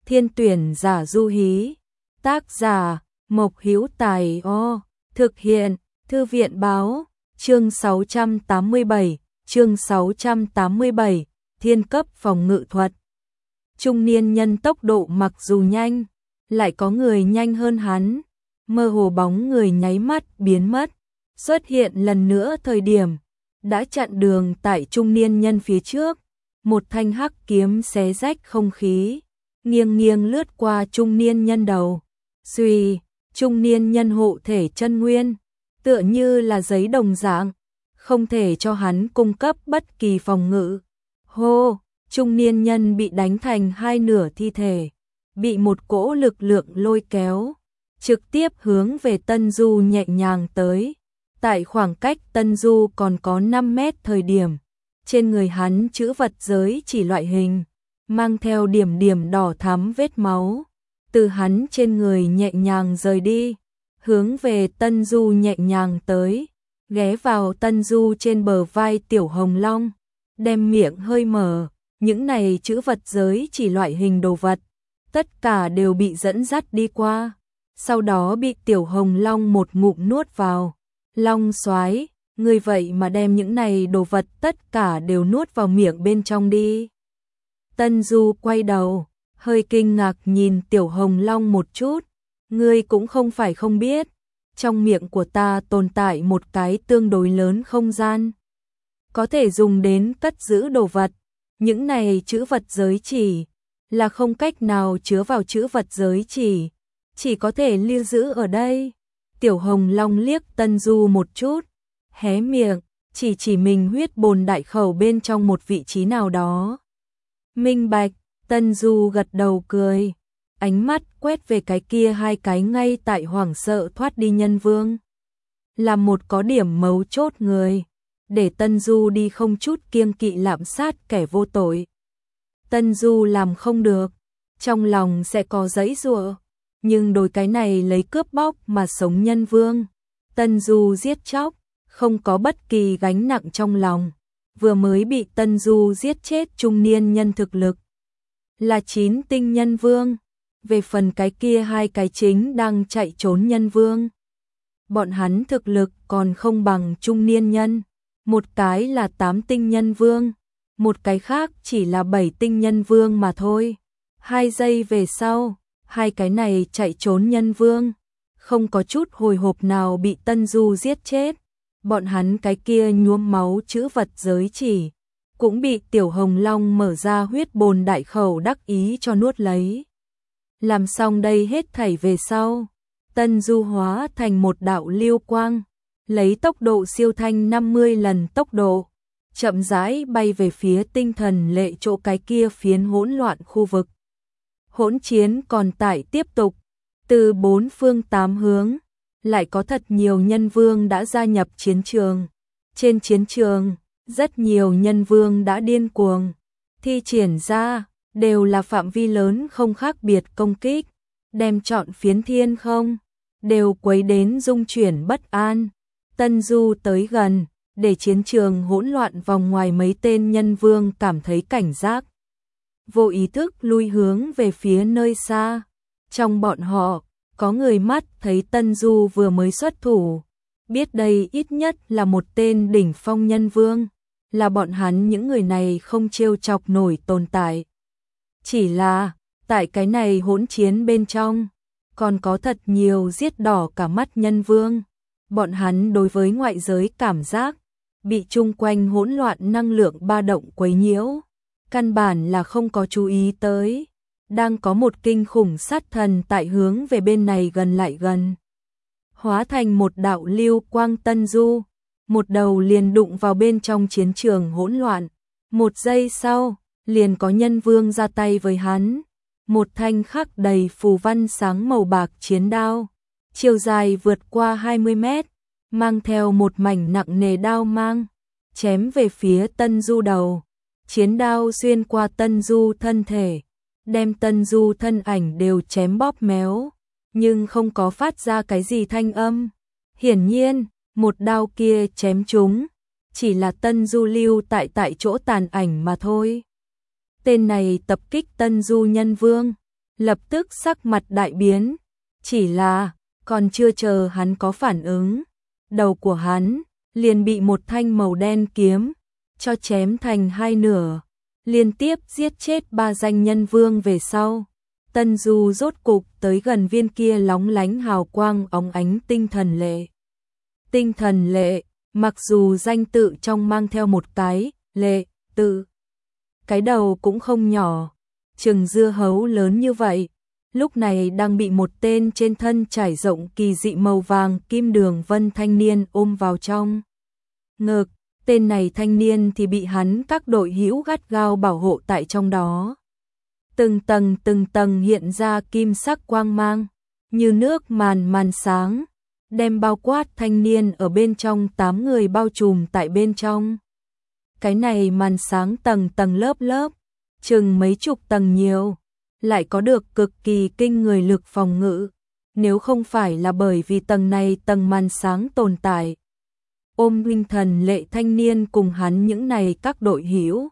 Thiên tuyển giả du hí. Tác giả Mộc Hữu Tài. Thực hiện Thư viện báo. Chương 687, thiên cấp phòng ngự thuật. Trung niên nhân tốc độ mặc dù nhanh, lại có người nhanh hơn hắn, mơ hồ bóng người nháy mắt biến mất, xuất hiện lần nữa thời điểm đã chặn đường tại trung niên nhân phía trước, một thanh hắc kiếm xé rách không khí, nghiêng nghiêng lướt qua trung niên nhân đầu. Xuy, trung niên nhân hộ thể chân nguyên, tựa như là giấy đồng dạng, không thể cho hắn cung cấp bất kỳ phòng ngự. Hô, trung niên nhân bị đánh thành hai nửa thi thể, bị một cỗ lực lượng lôi kéo, trực tiếp hướng về Tân Du nhẹ nhàng tới. Tại khoảng cách Tân Du còn có 5 mét thời điểm, trên người hắn chữ vật giới chỉ loại hình, mang theo điểm điểm đỏ thắm vết máu, từ hắn trên người nhẹ nhàng rời đi, hướng về Tân Du nhẹ nhàng tới, ghé vào Tân Du trên bờ vai Tiểu Hồng Long, đem miệng hơi mở, những này chữ vật giới chỉ loại hình đồ vật, tất cả đều bị dẫn dắt đi qua, sau đó bị Tiểu Hồng Long một ngụm nuốt vào. Long soái, ngươi vậy mà đem những này đồ vật tất cả đều nuốt vào miệng bên trong đi. Tân Du quay đầu, hơi kinh ngạc nhìn Tiểu Hồng Long một chút, ngươi cũng không phải không biết, trong miệng của ta tồn tại một cái tương đối lớn không gian, có thể dùng đến cất giữ đồ vật, những này chữ vật giới chỉ là không cách nào chứa vào chữ vật giới chỉ có thể lưu giữ ở đây. Tiểu Hồng Long liếc Tân Du một chút, hé miệng, chỉ mình huyết bồn đại khẩu bên trong một vị trí nào đó. Minh bạch, Tân Du gật đầu cười, ánh mắt quét về cái kia hai cái ngay tại hoảng sợ thoát đi nhân vương. Là một có điểm mấu chốt người, để Tân Du đi không chút kiêng kỵ lạm sát kẻ vô tội. Tân Du làm không được, trong lòng sẽ có giãy giụa, nhưng đối cái này lấy cướp bóc mà sống nhân vương, Tân Du giết chóc, không có bất kỳ gánh nặng trong lòng. Vừa mới bị Tân Du giết chết trung niên nhân thực lực là 9 tinh nhân vương, về phần cái kia hai cái chính đang chạy trốn nhân vương, bọn hắn thực lực còn không bằng trung niên nhân, một cái là 8 tinh nhân vương, một cái khác chỉ là 7 tinh nhân vương mà thôi. 2 giây về sau, hai cái này chạy trốn nhân vương, không có chút hồi hộp nào bị Tân Du giết chết, bọn hắn cái kia nhuốm máu chữ vật giới chỉ, cũng bị Tiểu Hồng Long mở ra huyết bồn đại khẩu đắc ý cho nuốt lấy. Làm xong đây hết thảy về sau, Tân Du hóa thành một đạo lưu quang, lấy tốc độ siêu thanh 50 lần tốc độ, chậm rãi bay về phía tinh thần lệ chỗ cái kia phiến hỗn loạn khu vực. Hỗn chiến còn tại tiếp tục, từ 4 phương 8 hướng, lại có thật nhiều nhân vương đã gia nhập chiến trường. Trên chiến trường, rất nhiều nhân vương đã điên cuồng, thi triển ra, đều là phạm vi lớn không khác biệt công kích, đem trọn phiến thiên không, đều quấy đến rung chuyển bất an. Tân Du tới gần, để chiến trường hỗn loạn vòng ngoài mấy tên nhân vương cảm thấy cảnh giác, vô ý thức lui hướng về phía nơi xa. Trong bọn họ, có người mắt thấy Tân Du vừa mới xuất thủ, biết đây ít nhất là một tên đỉnh phong nhân vương, là bọn hắn những người này không trêu chọc nổi tồn tại. Chỉ là, tại cái này hỗn chiến bên trong, còn có thật nhiều giết đỏ cả mắt nhân vương, bọn hắn đối với ngoại giới cảm giác, bị chung quanh hỗn loạn năng lượng ba động quấy nhiễu, căn bản là không có chú ý tới, đang có một kinh khủng sát thần tại hướng về bên này gần lại gần. Hóa thành một đạo lưu quang Tân Du, một đầu liền đụng vào bên trong chiến trường hỗn loạn, một giây sau, liền có nhân vương ra tay với hắn, một thanh khắc đầy phù văn sáng màu bạc chiến đao, chiều dài vượt qua 20 mét, mang theo một mảnh nặng nề đao mang, chém về phía Tân Du đầu. Chiến đao xuyên qua Tân Du thân thể, đem Tân Du thân ảnh đều chém bóp méo, nhưng không có phát ra cái gì thanh âm. Hiển nhiên, một đao kia chém trúng, chỉ là Tân Du lưu tại chỗ tàn ảnh mà thôi. Tên này tập kích Tân Du nhân vương, lập tức sắc mặt đại biến, chỉ là còn chưa chờ hắn có phản ứng, đầu của hắn liền bị một thanh màu đen kiếm cho chém thành hai nửa, liên tiếp giết chết 3 danh nhân vương về sau. Tân Du rốt cục tới gần viên kia lóng lánh hào quang óng ánh tinh thần lệ. Tinh thần lệ, mặc dù danh tự trong mang theo một cái lệ tự, cái đầu cũng không nhỏ, chừng dưa hấu lớn như vậy, lúc này đang bị một tên trên thân trải rộng kỳ dị màu vàng kim đường vân thanh niên ôm vào trong ngực. Tên này thanh niên thì bị hắn các đội hữu gắt gao bảo hộ tại trong đó. Từng tầng hiện ra kim sắc quang mang, như nước màn sáng, đem bao quát thanh niên ở bên trong 8 người bao trùm tại bên trong. Cái này màn sáng tầng lớp, chừng mấy chục tầng nhiều, lại có được cực kỳ kinh người lực phòng ngự. Nếu không phải là bởi vì tầng này tầng màn sáng tồn tại, ôm huynh thần lệ thanh niên cùng hắn những này các đội hữu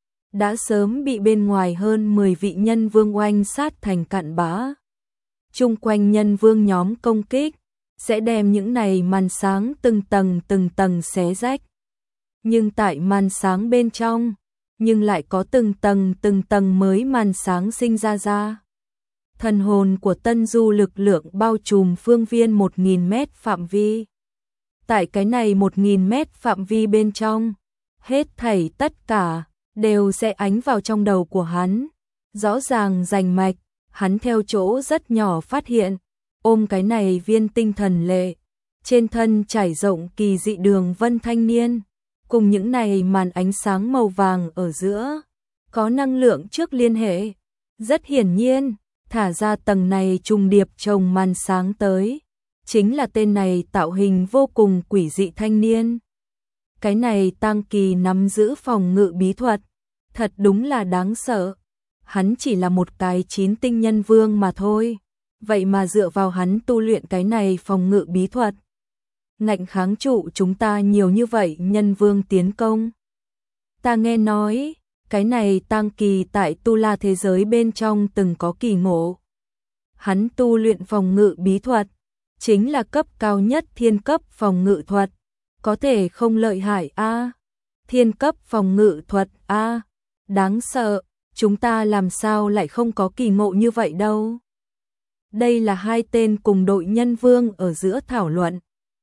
đã sớm bị bên ngoài hơn 10 vị nhân vương oanh sát thành cặn bã. Chung quanh nhân vương nhóm công kích sẽ đem những này màn sáng từng tầng xé rách. Nhưng tại màn sáng bên trong, nhưng lại có từng tầng mới màn sáng sinh ra. Thần hồn của Tân Du lực lượng bao trùm phương viên 1000 mét phạm vi. Tại cái này 1000 mét phạm vi bên trong, hết thảy tất cả đều sẽ ánh vào trong đầu của hắn. Rõ ràng rành mạch, hắn theo chỗ rất nhỏ phát hiện, ôm cái này viên tinh thần lệ, trên thân trải rộng kỳ dị đường vân thanh niên, cùng những này màn ánh sáng màu vàng ở giữa, có năng lượng trước liên hệ. Rất hiển nhiên, thả ra tầng này trùng điệp chồng màn sáng tới, chính là tên này tạo hình vô cùng quỷ dị thanh niên. Cái này Tang Kỳ nắm giữ phòng ngự bí thuật, thật đúng là đáng sợ. Hắn chỉ là một cái 9 tinh nhân vương mà thôi, vậy mà dựa vào hắn tu luyện cái này phòng ngự bí thuật, ngạnh kháng trụ chúng ta nhiều như vậy nhân vương tiến công. Ta nghe nói, cái này Tang Kỳ tại Tu La thế giới bên trong từng có kỳ ngộ. Hắn tu luyện phòng ngự bí thuật, chính là cấp cao nhất thiên cấp phòng ngự thuật, có thể không lợi hại a? Thiên cấp phòng ngự thuật a, đáng sợ, chúng ta làm sao lại không có kỳ ngộ như vậy đâu. Đây là hai tên cùng đội nhân vương ở giữa thảo luận.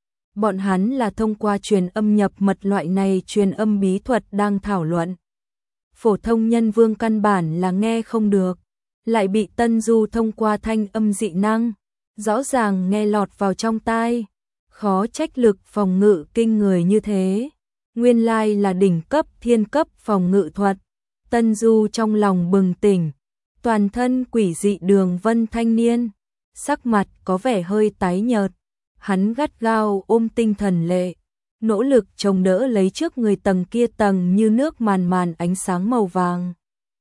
Bọn hắn là thông qua truyền âm nhập mật loại này truyền âm bí thuật đang thảo luận. Phổ thông nhân vương căn bản là nghe không được, lại bị Tân Du thông qua thanh âm dị năng, rõ ràng nghe lọt vào trong tai. Khó trách lực phòng ngự kinh người như thế. Nguyên lai là đỉnh cấp thiên cấp phòng ngự thuật. Tân Du trong lòng bừng tỉnh, toàn thân quỷ dị đường vân thanh niên, sắc mặt có vẻ hơi tái nhợt. Hắn gắt gao ôm tinh thần lệ, nỗ lực chống đỡ lấy trước người tầng kia tầng như nước màn ánh sáng màu vàng.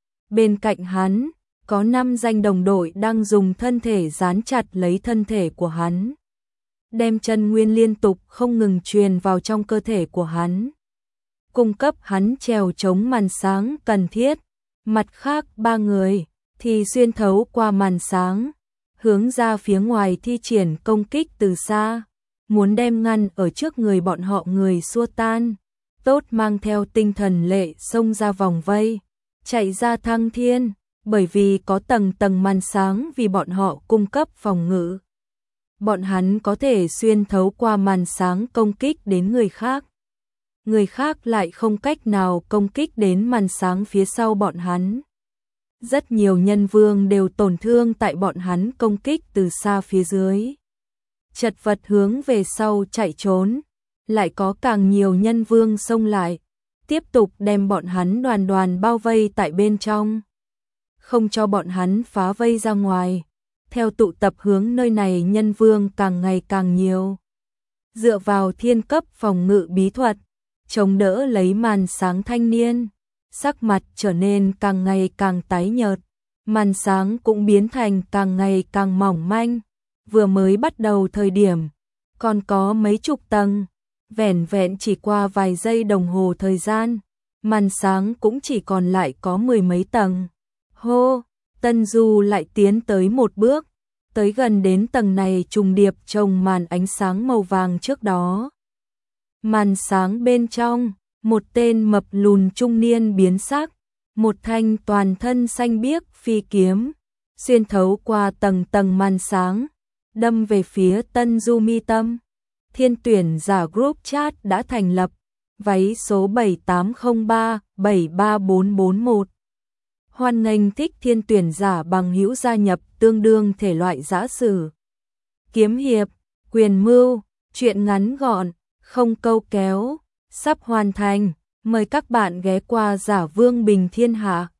Bên cạnh hắn, có 5 danh đồng đội đang dùng thân thể dán chặt lấy thân thể của hắn, đem chân nguyên liên tục không ngừng truyền vào trong cơ thể của hắn, cung cấp hắn trèo chống màn sáng cần thiết. Mặt khác 3 người thì xuyên thấu qua màn sáng, hướng ra phía ngoài thi triển công kích từ xa, muốn đem ngăn ở trước người bọn họ người xua tan. Tốt mang theo tinh thần lệ xông ra vòng vây, chạy ra thăng thiên, bởi vì có tầng màn sáng vì bọn họ cung cấp phòng ngự. Bọn hắn có thể xuyên thấu qua màn sáng công kích đến người khác. Người khác lại không cách nào công kích đến màn sáng phía sau bọn hắn. Rất nhiều nhân vương đều tổn thương tại bọn hắn công kích từ xa phía dưới, chật vật hướng về sau chạy trốn. Lại có càng nhiều nhân vương xông lại, tiếp tục đem bọn hắn đoàn bao vây tại bên trong, không cho bọn hắn phá vây ra ngoài. Theo tụ tập hướng nơi này nhân vương càng ngày càng nhiều, dựa vào thiên cấp phòng ngự bí thuật chống đỡ lấy màn sáng thanh niên, sắc mặt trở nên càng ngày càng tái nhợt, màn sáng cũng biến thành càng ngày càng mỏng manh. Vừa mới bắt đầu thời điểm còn có mấy chục tầng, vẻn vẹn chỉ qua vài giây đồng hồ thời gian, màn sáng cũng chỉ còn lại có 10 mấy tầng. Hô, Tân Du lại tiến tới một bước, tới gần đến tầng này trùng điệp chồng màn ánh sáng màu vàng trước đó. Màn sáng bên trong, một tên mập lùn trung niên biến sắc, một thanh toàn thân xanh biếc phi kiếm, xuyên thấu qua tầng tầng màn sáng, đâm về phía Tân Du mi tâm. Thiên tuyển giả group chat đã thành lập, váy số 7803-73441. Hoan nghênh thích thiên tuyển giả bằng hữu gia nhập tương đương thể loại giã sử. Kiếm hiệp, quyền mưu, truyện ngắn gọn, không câu kéo, sắp hoàn thành, mời các bạn ghé qua Giả Vương Bình Thiên Hạ.